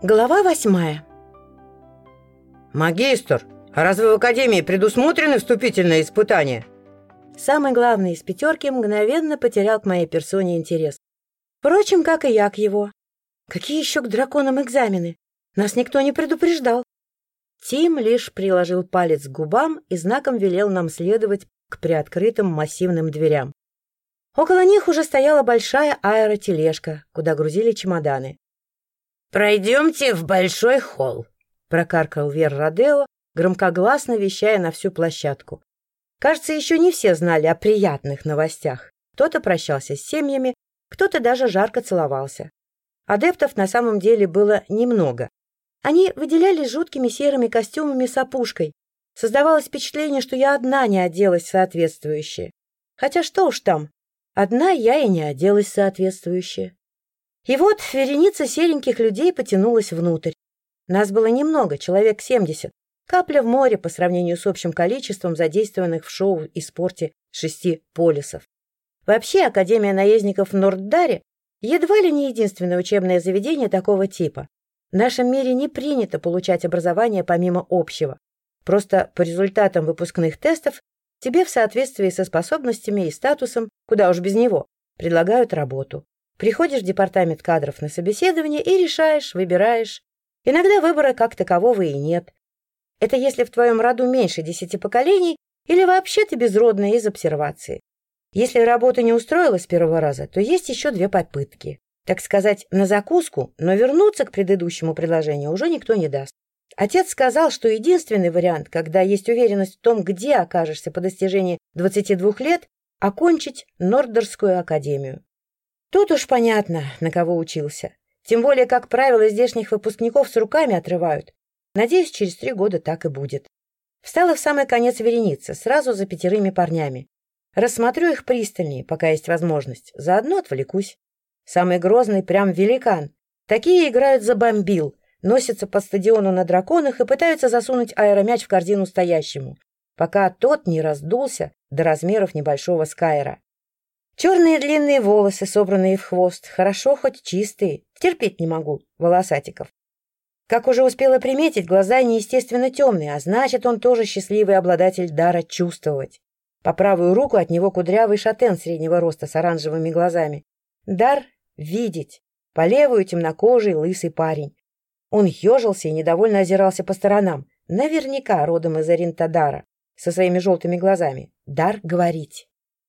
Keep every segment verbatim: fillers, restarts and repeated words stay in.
Глава восьмая. «Магистр, а разве в академии предусмотрены вступительные испытания?» Самый главный из пятерки мгновенно потерял к моей персоне интерес. Впрочем, как и я к его. Какие еще к драконам экзамены? Нас никто не предупреждал. Тим лишь приложил палец к губам и знаком велел нам следовать к приоткрытым массивным дверям. Около них уже стояла большая аэротележка, куда грузили чемоданы. «Пройдемте в большой холл», — прокаркал Вер Родео, громкогласно вещая на всю площадку. Кажется, еще не все знали о приятных новостях. Кто-то прощался с семьями, кто-то даже жарко целовался. Адептов на самом деле было немного. Они выделялись жуткими серыми костюмами с опушкой. Создавалось впечатление, что я одна не оделась соответствующе. Хотя что уж там, одна я и не оделась соответствующе. И вот вереница сереньких людей потянулась внутрь. Нас было немного, человек семьдесят. Капля в море по сравнению с общим количеством задействованных в шоу и спорте шести полисов. Вообще, Академия наездников в Норддаре едва ли не единственное учебное заведение такого типа. В нашем мире не принято получать образование помимо общего. Просто по результатам выпускных тестов тебе в соответствии со способностями и статусом, куда уж без него, предлагают работу. Приходишь в департамент кадров на собеседование и решаешь, выбираешь. Иногда выбора как такового и нет. Это если в твоем роду меньше десяти поколений или вообще ты безродная из обсервации. Если работа не устроила с первого раза, то есть еще две попытки. Так сказать, на закуску, но вернуться к предыдущему предложению уже никто не даст. Отец сказал, что единственный вариант, когда есть уверенность в том, где окажешься по достижении двадцати двух лет, окончить Норддерскую академию. Тут уж понятно, на кого учился. Тем более, как правило, здешних выпускников с руками отрывают. Надеюсь, через три года так и будет. Встала в самый конец вереницы, сразу за пятерыми парнями. Рассмотрю их пристальнее, пока есть возможность. Заодно отвлекусь. Самый грозный прям великан. Такие играют за бомбил, носятся по стадиону на драконах и пытаются засунуть аэромяч в корзину стоящему, пока тот не раздулся до размеров небольшого скайера. Черные длинные волосы, собранные в хвост, хорошо хоть чистые, терпеть не могу волосатиков. Как уже успела приметить, глаза неестественно темные, а значит, он тоже счастливый обладатель дара чувствовать. По правую руку от него кудрявый шатен среднего роста с оранжевыми глазами. Дар видеть. По левую темнокожий лысый парень. Он ежился и недовольно озирался по сторонам. Наверняка родом из Аринтадара, со своими желтыми глазами. Дар говорить.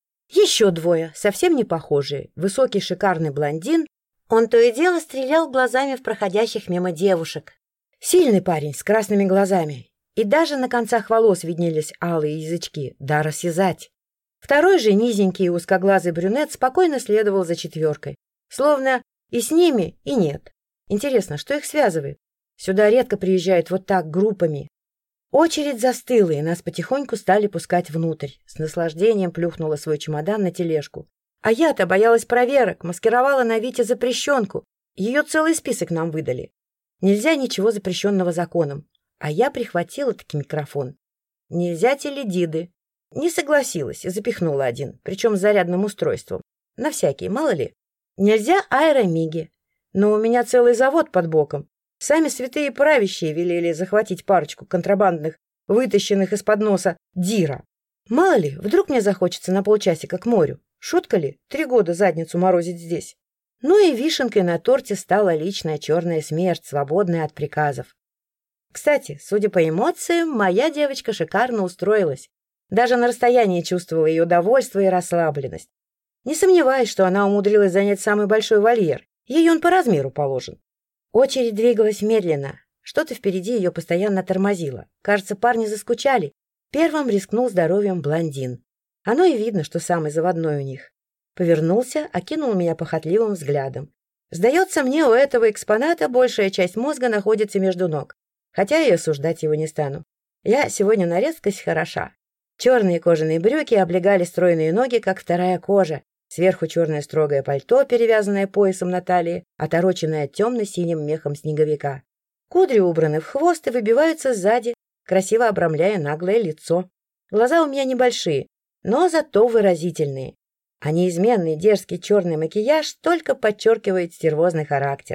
Еще двое, совсем не похожие. Высокий шикарный блондин. Он то и дело стрелял глазами в проходящих мимо девушек. Сильный парень с красными глазами. И даже на концах волос виднелись алые язычки. Дара сязать. Второй же низенький и узкоглазый брюнет спокойно следовал за четверкой. Словно и с ними, и нет. Интересно, что их связывает? Сюда редко приезжают вот так группами. Очередь застыла, и нас потихоньку стали пускать внутрь. С наслаждением плюхнула свой чемодан на тележку. А я-то боялась проверок, маскировала на Вите запрещенку. Ее целый список нам выдали. Нельзя ничего запрещенного законом. А я прихватила-таки микрофон. Нельзя теледиды. Не согласилась и запихнула один, причем с зарядным устройством. На всякий, мало ли. Нельзя аэромиги. Но у меня целый завод под боком. Сами святые правящие велели захватить парочку контрабандных, вытащенных из-под носа дира. Мало ли, вдруг мне захочется на полчасика к морю. Шутка ли, три года задницу морозить здесь? Ну и вишенкой на торте стала личная черная смерть, свободная от приказов. Кстати, судя по эмоциям, моя девочка шикарно устроилась. Даже на расстоянии чувствовала ее довольство и расслабленность. Не сомневаюсь, что она умудрилась занять самый большой вольер. Ей он по размеру положен. Очередь двигалась медленно. Что-то впереди ее постоянно тормозило. Кажется, парни заскучали. Первым рискнул здоровьем блондин. Оно и видно, что самый заводной у них. Повернулся, окинул меня похотливым взглядом. Сдается мне, у этого экспоната большая часть мозга находится между ног. Хотя и осуждать его не стану. Я сегодня на редкость хороша. Черные кожаные брюки облегали стройные ноги, как вторая кожа. Сверху черное строгое пальто, перевязанное поясом на талии, отороченное темно-синим мехом снеговика. Кудри убраны в хвост и выбиваются сзади, красиво обрамляя наглое лицо. Глаза у меня небольшие, но зато выразительные. А неизменный дерзкий черный макияж только подчеркивает стервозный характер.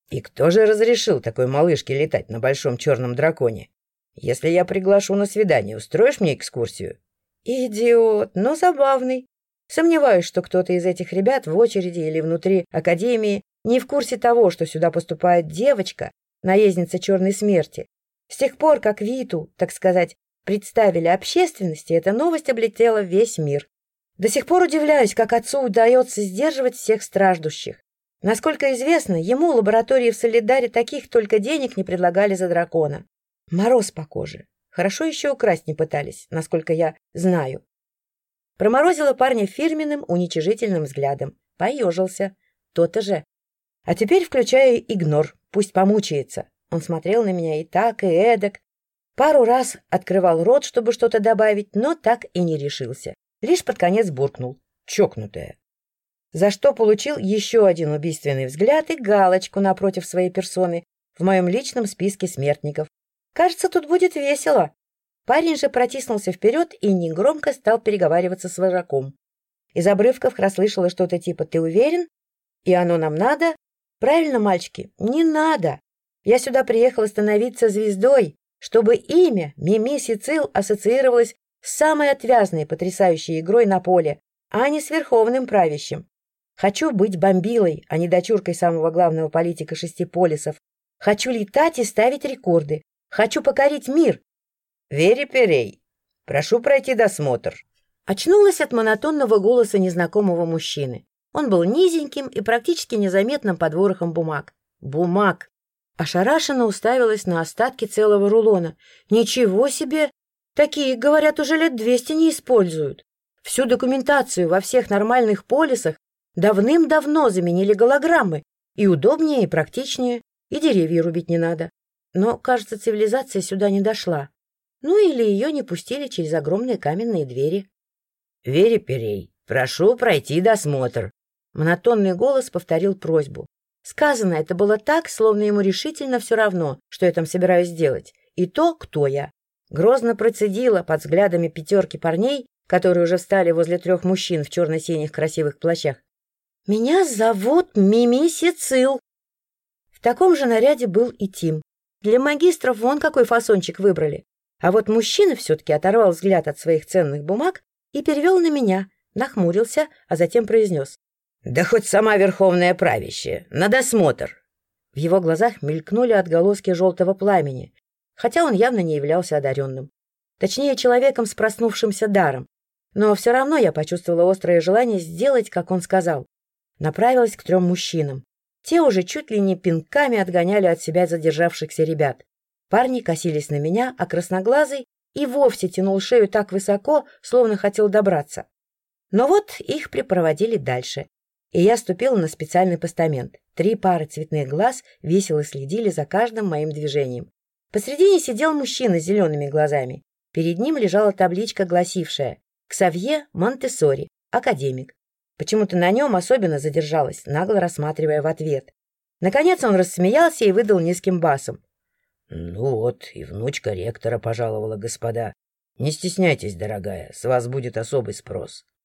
И кто же разрешил такой малышке летать на большом черном драконе? Если я приглашу на свидание, устроишь мне экскурсию? Идиот, но забавный. Сомневаюсь, что кто-то из этих ребят в очереди или внутри академии не в курсе того, что сюда поступает девочка, наездница черной смерти. С тех пор, как Виту, так сказать, представили общественности, эта новость облетела весь мир. До сих пор удивляюсь, как отцу удается сдерживать всех страждущих. Насколько известно, ему лаборатории в Солидаре таких только денег не предлагали за дракона. Мороз по коже. Хорошо еще украсть не пытались, насколько я знаю. Проморозила парня фирменным уничижительным взглядом. Поежился. То-то же. А теперь включаю игнор. Пусть помучается. Он смотрел на меня и так, и эдак. Пару раз открывал рот, чтобы что-то добавить, но так и не решился. Лишь под конец буркнул. Чокнутая. За что получил еще один убийственный взгляд и галочку напротив своей персоны в моем личном списке смертников. Кажется, тут будет весело. Парень же протиснулся вперед и негромко стал переговариваться с вожаком. Из обрывков расслышала что-то типа «Ты уверен? И оно нам надо?» «Правильно, мальчики, не надо. Я сюда приехала становиться звездой, чтобы имя Мими Сицил ассоциировалось с самой отвязной потрясающей игрой на поле, а не с верховным правящим. Хочу быть бомбилой, а не дочуркой самого главного политика шести полисов. Хочу летать и ставить рекорды. Хочу покорить мир». «Вери Перей, прошу пройти досмотр». Очнулась от монотонного голоса незнакомого мужчины. Он был низеньким и практически незаметным под ворохом бумаг. Бумаг. Ошарашенно уставилась на остатки целого рулона. Ничего себе! Такие, говорят, уже лет двести не используют. Всю документацию во всех нормальных полисах давным-давно заменили голограммы. И удобнее, и практичнее, и деревья рубить не надо. Но, кажется, цивилизация сюда не дошла. Ну или ее не пустили через огромные каменные двери. «Вери Перей, прошу пройти досмотр». Монотонный голос повторил просьбу. Сказано это было так, словно ему решительно все равно, что я там собираюсь делать, и то, кто я. Грозно процедила под взглядами пятерки парней, которые уже встали возле трех мужчин в черно-синих красивых плащах. «Меня зовут Мими Сицил». В таком же наряде был и Тим. Для магистров вон какой фасончик выбрали. А вот мужчина все-таки оторвал взгляд от своих ценных бумаг и перевел на меня, нахмурился, а затем произнес. «Да хоть сама верховная правящая, на досмотр». В его глазах мелькнули отголоски желтого пламени, хотя он явно не являлся одаренным. Точнее, человеком с проснувшимся даром. Но все равно я почувствовала острое желание сделать, как он сказал. Направилась к трем мужчинам. Те уже чуть ли не пинками отгоняли от себя задержавшихся ребят. Парни косились на меня, а красноглазый и вовсе тянул шею так высоко, словно хотел добраться. Но вот их припроводили дальше, и я ступила на специальный постамент. Три пары цветных глаз весело следили за каждым моим движением. Посредине сидел мужчина с зелеными глазами. Перед ним лежала табличка, гласившая «Ксавье Монтессори, академик». Почему-то на нем особенно задержалась, нагло рассматривая в ответ. Наконец он рассмеялся и выдал низким басом. «Ну вот, и внучка ректора пожаловала, господа. Не стесняйтесь, дорогая, с вас будет особый спрос».